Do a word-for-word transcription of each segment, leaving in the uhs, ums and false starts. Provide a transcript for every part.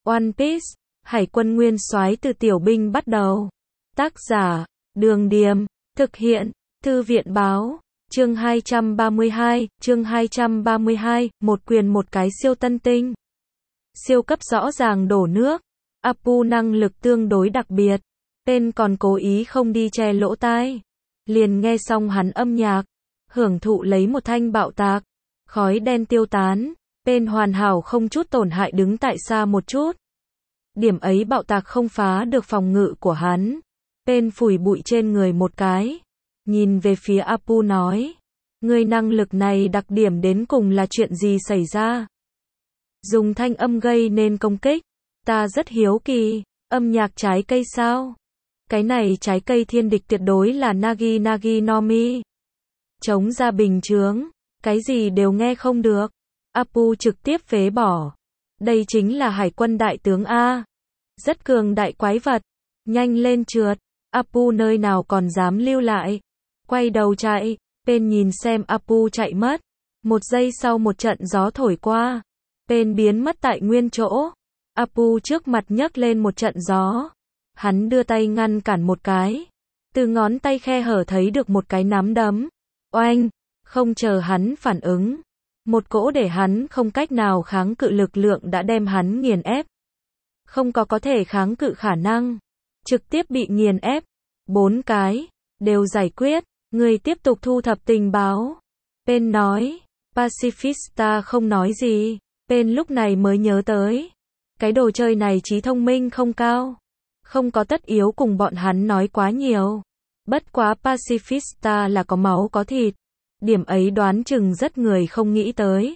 One Piece, Hải quân nguyên soái từ tiểu binh bắt đầu. Tác giả, Đường Điềm, thực hiện, Thư viện Báo, chương hai trăm ba mươi hai, chương hai trăm ba mươi hai, một quyền một cái siêu tân tinh. Siêu cấp rõ ràng đổ nước, Appu năng lực tương đối đặc biệt, tên còn cố ý không đi che lỗ tai. Liền nghe xong hắn âm nhạc, hưởng thụ lấy một thanh bạo tạc, khói đen tiêu tán, tên hoàn hảo không chút tổn hại đứng tại xa một chút. Điểm ấy bạo tạc không phá được phòng ngự của hắn. Tên phủi bụi trên người một cái, nhìn về phía Appu nói, người năng lực này đặc điểm đến cùng là chuyện gì xảy ra? Dùng thanh âm gây nên công kích, ta rất hiếu kỳ, âm nhạc trái cây sao? Cái này trái cây thiên địch tuyệt đối là Nagi Nagi no Mi. Chống ra bình chướng, cái gì đều nghe không được. Appu trực tiếp phế bỏ. Đây chính là hải quân đại tướng A. Rất cường đại quái vật. Nhanh lên trượt. Appu nơi nào còn dám lưu lại. Quay đầu chạy. Pen nhìn xem Appu chạy mất. Một giây sau một trận gió thổi qua. Pen biến mất tại nguyên chỗ. Appu trước mặt nhấc lên một trận gió. Hắn đưa tay ngăn cản một cái. Từ ngón tay khe hở thấy được một cái nắm đấm. Oanh! Không chờ hắn phản ứng. Một cỗ để hắn không cách nào kháng cự lực lượng đã đem hắn nghiền ép. Không có có thể kháng cự khả năng. Trực tiếp bị nghiền ép. Bốn cái. Đều giải quyết. Người tiếp tục thu thập tình báo. Pen nói. Pacifista không nói gì. Pen lúc này mới nhớ tới. Cái đồ chơi này trí thông minh không cao. Không có tất yếu cùng bọn hắn nói quá nhiều. Bất quá Pacifista là có máu có thịt. Điểm ấy đoán chừng rất người không nghĩ tới.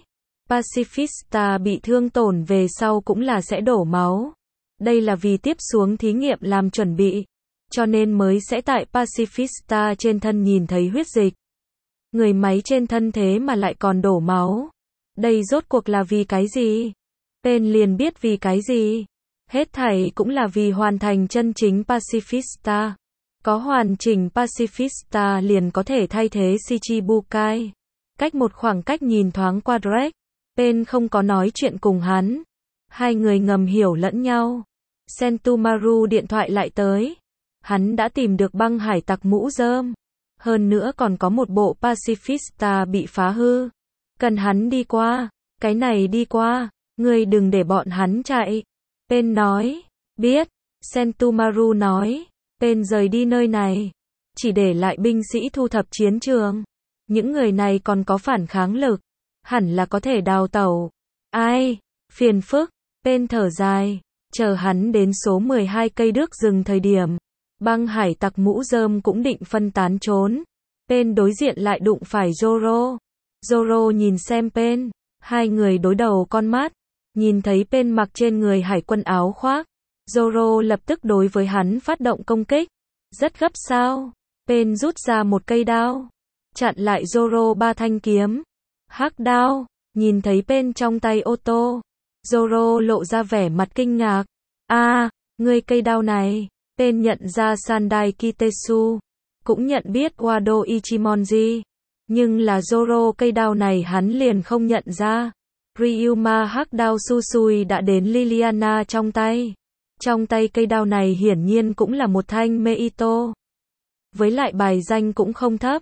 Pacifista bị thương tổn về sau cũng là sẽ đổ máu. Đây là vì tiếp xuống thí nghiệm làm chuẩn bị. Cho nên mới sẽ tại Pacifista trên thân nhìn thấy huyết dịch. Người máy trên thân thế mà lại còn đổ máu. Đây rốt cuộc là vì cái gì? Pen liền biết vì cái gì. Hết thảy cũng là vì hoàn thành chân chính Pacifista. Có hoàn chỉnh Pacifista liền có thể thay thế Shichibukai. Cách một khoảng cách nhìn thoáng qua Drake. Pen không có nói chuyện cùng hắn. Hai người ngầm hiểu lẫn nhau. Sentomaru điện thoại lại tới. Hắn đã tìm được băng hải tặc mũ rơm. Hơn nữa còn có một bộ Pacifista bị phá hư. Cần hắn đi qua. Cái này đi qua. Ngươi đừng để bọn hắn chạy. Pen nói. Biết. Sentomaru nói. Pen rời đi nơi này. Chỉ để lại binh sĩ thu thập chiến trường. Những người này còn có phản kháng lực. Hẳn là có thể đào tẩu. Ai? Phiền phức. Pen thở dài. Chờ hắn đến số mười hai cây đước rừng thời điểm. Băng hải tặc mũ rơm cũng định phân tán trốn. Pen đối diện lại đụng phải Zoro. Zoro nhìn xem Pen. Hai người đối đầu con mắt. Nhìn thấy Pen mặc trên người hải quân áo khoác. Zoro lập tức đối với hắn phát động công kích. Rất gấp sao? Pen rút ra một cây đao. Chặn lại Zoro ba thanh kiếm. Hắc đao. Nhìn thấy Pen trong tay ô tô. Zoro lộ ra vẻ mặt kinh ngạc. A, à, ngươi cây đao này. Pen nhận ra Sandai Kitesu. Cũng nhận biết Wado Ichimonji. Nhưng là Zoro cây đao này hắn liền không nhận ra. Ryuma hắc đao Susui đã đến Liliana trong tay. Trong tay cây đao này hiển nhiên cũng là một thanh Meito. Với lại bài danh cũng không thấp.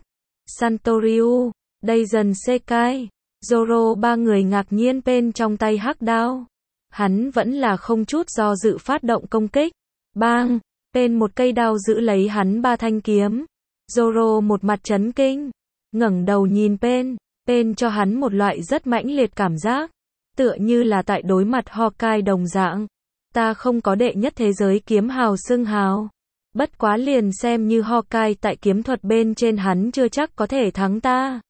Santoryu, đây dần Sekai. Zoro ba người ngạc nhiên Pen trong tay hắc đao. Hắn vẫn là không chút do dự phát động công kích. Bang! Pen một cây đao giữ lấy hắn ba thanh kiếm. Zoro một mặt chấn kinh. Ngẩng đầu nhìn Pen. Pen cho hắn một loại rất mãnh liệt cảm giác. Tựa như là tại đối mặt Hawkeye đồng dạng. Ta không có đệ nhất thế giới kiếm hào xưng hào. Bất quá liền xem như Hawkeye tại kiếm thuật bên trên hắn chưa chắc có thể thắng ta.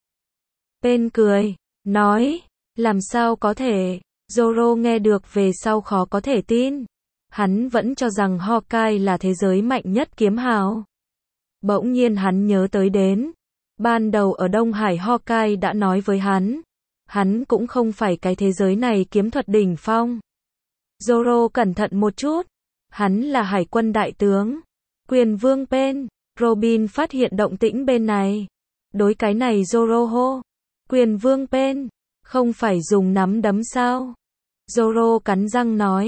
Pen cười. Nói. Làm sao có thể. Zoro nghe được về sau khó có thể tin. Hắn vẫn cho rằng Hawkeye là thế giới mạnh nhất kiếm hào. Bỗng nhiên hắn nhớ tới đến. Ban đầu ở Đông Hải Hawkeye đã nói với hắn. Hắn cũng không phải cái thế giới này kiếm thuật đỉnh phong. Zoro cẩn thận một chút. Hắn là hải quân đại tướng. Quyền vương Pen. Robin phát hiện động tĩnh bên này. Đối cái này Zoro hô. Quyền vương Pen. Không phải dùng nắm đấm sao? Zoro cắn răng nói.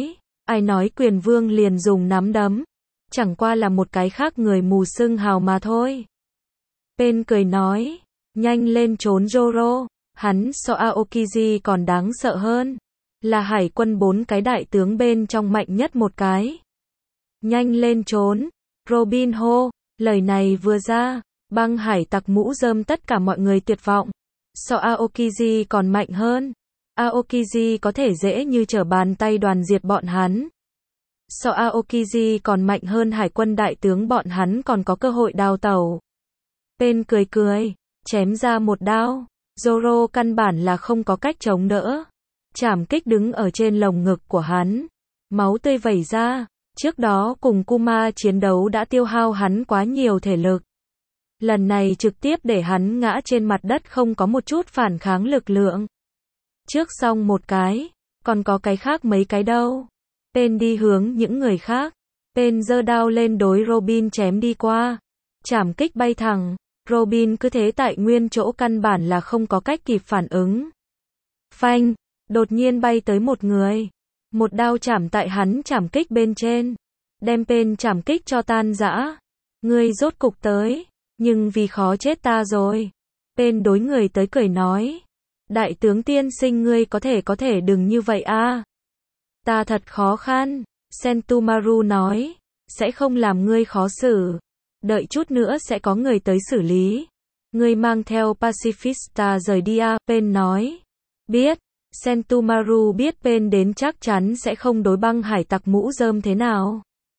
Ai nói quyền vương liền dùng nắm đấm. Chẳng qua là một cái khác người mù xưng hào mà thôi. Pain cười nói. Nhanh lên trốn Zoro. Hắn so Aokiji còn đáng sợ hơn. Là hải quân bốn cái đại tướng bên trong mạnh nhất một cái. Nhanh lên trốn. Robin hô. Lời này vừa ra, băng hải tặc mũ rơm tất cả mọi người tuyệt vọng. So Aokiji còn mạnh hơn. Aokiji có thể dễ như trở bàn tay đoàn diệt bọn hắn. So Aokiji còn mạnh hơn hải quân đại tướng bọn hắn còn có cơ hội đào tẩu. Pain cười cười, chém ra một đao. Zoro căn bản là không có cách chống đỡ. Trảm kích đứng ở trên lồng ngực của hắn. Máu tươi vẩy ra. Trước đó cùng Kuma chiến đấu đã tiêu hao hắn quá nhiều thể lực. Lần này trực tiếp để hắn ngã trên mặt đất không có một chút phản kháng lực lượng. Trước xong một cái, còn có cái khác mấy cái đâu. Pain đi hướng những người khác. Pain giơ đao lên đối Robin chém đi qua. Trảm kích bay thẳng. Robin cứ thế tại nguyên chỗ căn bản là không có cách kịp phản ứng. Phanh, đột nhiên bay tới một người. Một đao chảm tại hắn trảm kích bên trên. Đem Pain trảm kích cho tan rã. Ngươi rốt cục tới. Nhưng vì khó chết ta rồi. Pain đối người tới cười nói. Đại tướng tiên sinh ngươi có thể có thể đừng như vậy a. Ta thật khó khăn. Sentomaru nói. Sẽ không làm ngươi khó xử. Đợi chút nữa sẽ có người tới xử lý. Ngươi mang theo Pacifista rời đi a. Pain nói. Biết. Sentomaru biết Pain đến chắc chắn sẽ không đối băng hải tặc mũ rơm thế nào.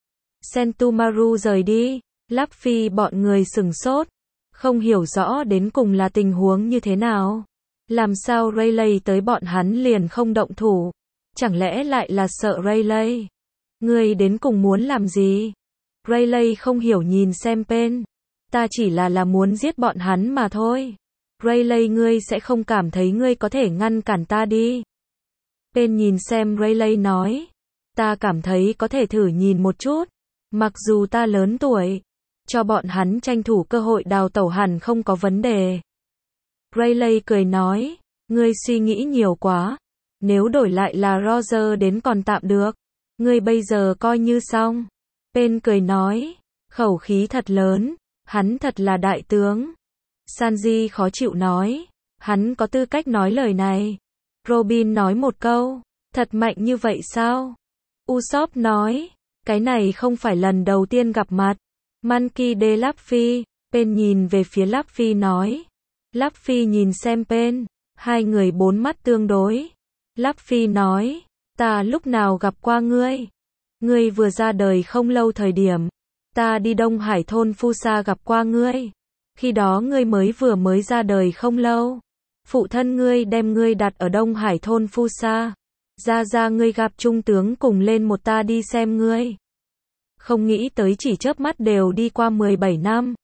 Sentomaru rời đi. Luffy bọn người sửng sốt. Không hiểu rõ đến cùng là tình huống như thế nào. Làm sao Rayleigh tới bọn hắn liền không động thủ. Chẳng lẽ lại là sợ Rayleigh? Ngươi đến cùng muốn làm gì? Rayleigh không hiểu nhìn xem Pain. Ta chỉ là là muốn giết bọn hắn mà thôi. Rayleigh ngươi sẽ không cảm thấy ngươi có thể ngăn cản ta đi. Pain nhìn xem Rayleigh nói. Ta cảm thấy có thể thử nhìn một chút. Mặc dù ta lớn tuổi. Cho bọn hắn tranh thủ cơ hội đào tẩu hẳn không có vấn đề. Rayleigh cười nói. Ngươi suy nghĩ nhiều quá. Nếu đổi lại là Roger đến còn tạm được. Ngươi bây giờ coi như xong. Pain cười nói. Khẩu khí thật lớn. Hắn thật là đại tướng. Sanji khó chịu nói. Hắn có tư cách nói lời này. Robin nói một câu. Thật mạnh như vậy sao? Usopp nói. Cái này không phải lần đầu tiên gặp mặt. Monkey D. Luffy. Pain nhìn về phía Luffy nói. Luffy nhìn xem Pain. Hai người bốn mắt tương đối. Luffy nói. Ta lúc nào gặp qua ngươi? Ngươi vừa ra đời không lâu thời điểm. Ta đi Đông Hải thôn Fusa gặp qua ngươi. Khi đó ngươi mới vừa mới ra đời không lâu. Phụ thân ngươi đem ngươi đặt ở Đông Hải thôn Fusa. Ra ra ngươi gặp trung tướng cùng lên một ta đi xem ngươi. Không nghĩ tới chỉ chớp mắt đều đi qua mười bảy năm.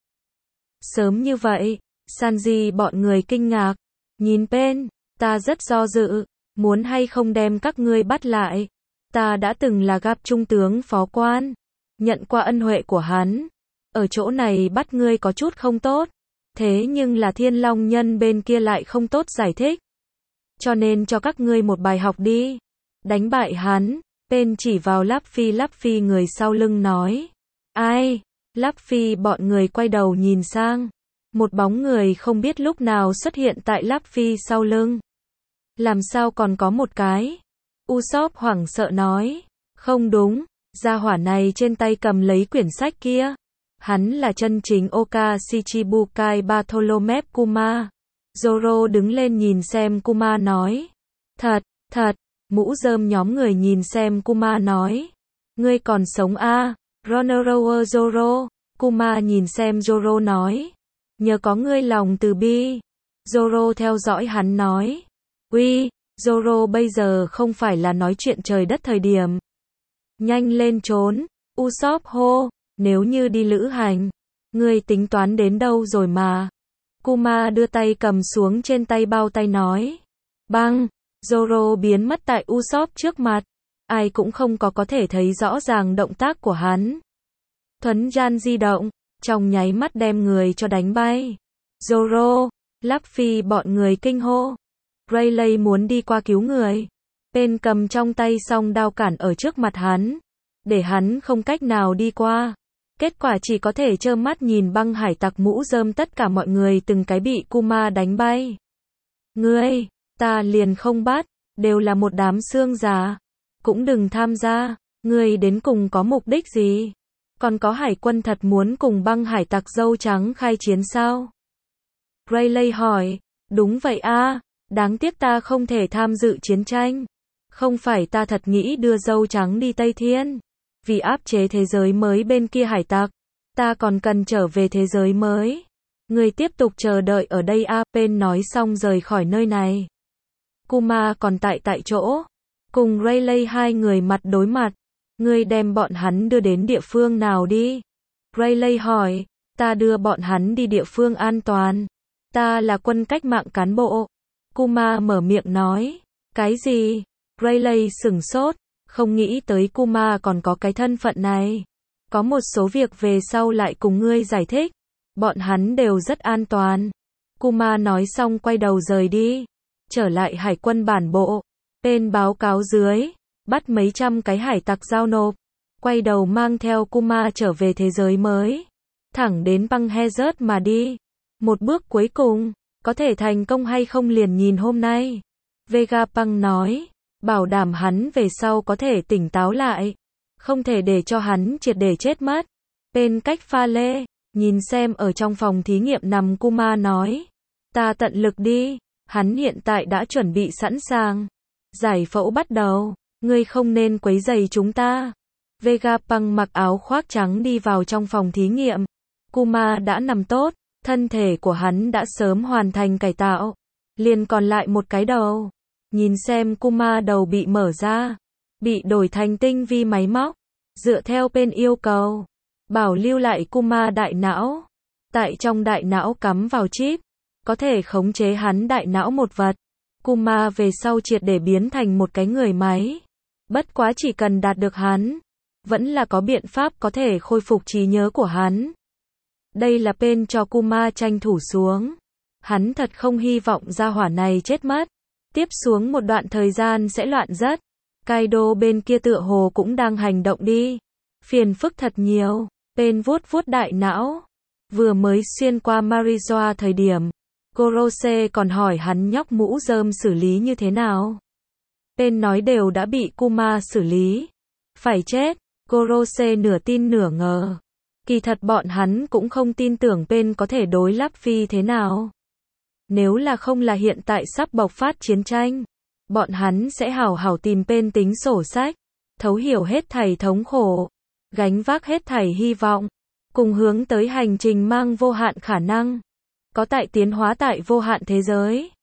Sớm như vậy, Sanji bọn người kinh ngạc. Nhìn Pain, ta rất do dự. Muốn hay không đem các ngươi bắt lại. Ta đã từng là gặp trung tướng phó quan. Nhận qua ân huệ của hắn. Ở chỗ này bắt ngươi có chút không tốt. Thế nhưng là Thiên Long Nhân bên kia lại không tốt giải thích. Cho nên cho các ngươi một bài học đi. Đánh bại hắn. Pain chỉ vào Luffy. Luffy người sau lưng nói. Ai? Luffy bọn người quay đầu nhìn sang. Một bóng người không biết lúc nào xuất hiện tại Luffy sau lưng. Làm sao còn có một cái? Usopp hoảng sợ nói. Không đúng. Gia hỏa này trên tay cầm lấy quyển sách kia. Hắn là chân chính Oka Shichibukai Bartolome Kuma. Zoro đứng lên nhìn xem Kuma nói. Thật, thật. Mũ rơm nhóm người nhìn xem Kuma nói. Ngươi còn sống à? Ronoroa Zoro. Kuma nhìn xem Zoro nói. Nhờ có ngươi lòng từ bi. Zoro theo dõi hắn nói. Uy, Zoro bây giờ không phải là nói chuyện trời đất thời điểm. Nhanh lên trốn. Usopp hô. Nếu như đi lữ hành. Ngươi tính toán đến đâu rồi mà. Kuma đưa tay cầm xuống trên tay bao tay nói. Băng. Zoro biến mất tại Usopp trước mặt. Ai cũng không có có thể thấy rõ ràng động tác của hắn. Thuấn gian di động. Trong nháy mắt đem người cho đánh bay. Zoro. Luffy bọn người kinh hô. Rayleigh muốn đi qua cứu người. Pen cầm trong tay song đao cản ở trước mặt hắn, để hắn không cách nào đi qua. Kết quả chỉ có thể trơ mắt nhìn băng hải tặc mũ rơm tất cả mọi người từng cái bị Kuma đánh bay. Ngươi, ta liền không bắt, đều là một đám xương già. Cũng đừng tham gia, ngươi đến cùng có mục đích gì? Còn có hải quân thật muốn cùng băng hải tặc dâu trắng khai chiến sao? Rayleigh hỏi, đúng vậy a, đáng tiếc ta không thể tham dự chiến tranh. Không phải ta thật nghĩ đưa dâu trắng đi Tây Thiên. Vì áp chế thế giới mới bên kia hải tặc, ta còn cần trở về thế giới mới. Người tiếp tục chờ đợi ở đây a. Pen nói xong rời khỏi nơi này. Kuma còn tại tại chỗ, cùng Rayleigh hai người mặt đối mặt. Ngươi đem bọn hắn đưa đến địa phương nào đi? Rayleigh hỏi, ta đưa bọn hắn đi địa phương an toàn. Ta là quân cách mạng cán bộ. Kuma mở miệng nói, cái gì? Rayleigh sửng sốt, không nghĩ tới Kuma còn có cái thân phận này. Có một số việc về sau lại cùng ngươi giải thích. Bọn hắn đều rất an toàn. Kuma nói xong quay đầu rời đi. Trở lại hải quân bản bộ. Pen báo cáo dưới, bắt mấy trăm cái hải tặc giao nộp. Quay đầu mang theo Kuma trở về thế giới mới. Thẳng đến băng Hazard mà đi. Một bước cuối cùng, có thể thành công hay không liền nhìn hôm nay. Vegapunk nói, bảo đảm hắn về sau có thể tỉnh táo lại. Không thể để cho hắn triệt để chết mất. Pen cách pha lê, nhìn xem ở trong phòng thí nghiệm nằm Kuma nói. Ta tận lực đi, hắn hiện tại đã chuẩn bị sẵn sàng. Giải phẫu bắt đầu, ngươi không nên quấy rầy chúng ta. Vegapunk mặc áo khoác trắng đi vào trong phòng thí nghiệm. Kuma đã nằm tốt, thân thể của hắn đã sớm hoàn thành cải tạo. Liền còn lại một cái đầu. Nhìn xem Kuma đầu bị mở ra, bị đổi thành tinh vi máy móc. Dựa theo Pen yêu cầu, bảo lưu lại Kuma đại não. Tại trong đại não cắm vào chip, có thể khống chế hắn đại não một vật. Kuma về sau triệt để biến thành một cái người máy. Bất quá chỉ cần đạt được hắn, vẫn là có biện pháp có thể khôi phục trí nhớ của hắn. Đây là Pen cho Kuma tranh thủ xuống. Hắn thật không hy vọng gia hỏa này chết mất. Tiếp xuống một đoạn thời gian sẽ loạn rất. Kaido bên kia tựa hồ cũng đang hành động đi. Phiền phức thật nhiều. Pen vuốt vuốt đại não. Vừa mới xuyên qua Marijoa thời điểm, Gorose còn hỏi hắn nhóc mũ rơm xử lý như thế nào. Pen nói đều đã bị Kuma xử lý. Phải chết. Gorose nửa tin nửa ngờ. Kỳ thật bọn hắn cũng không tin tưởng Pen có thể đối Luffy thế nào. Nếu là không là hiện tại sắp bộc phát chiến tranh, bọn hắn sẽ hảo hảo tìm Pen tính sổ sách, thấu hiểu hết thảy thống khổ, gánh vác hết thảy hy vọng, cùng hướng tới hành trình mang vô hạn khả năng, có tại tiến hóa tại vô hạn thế giới.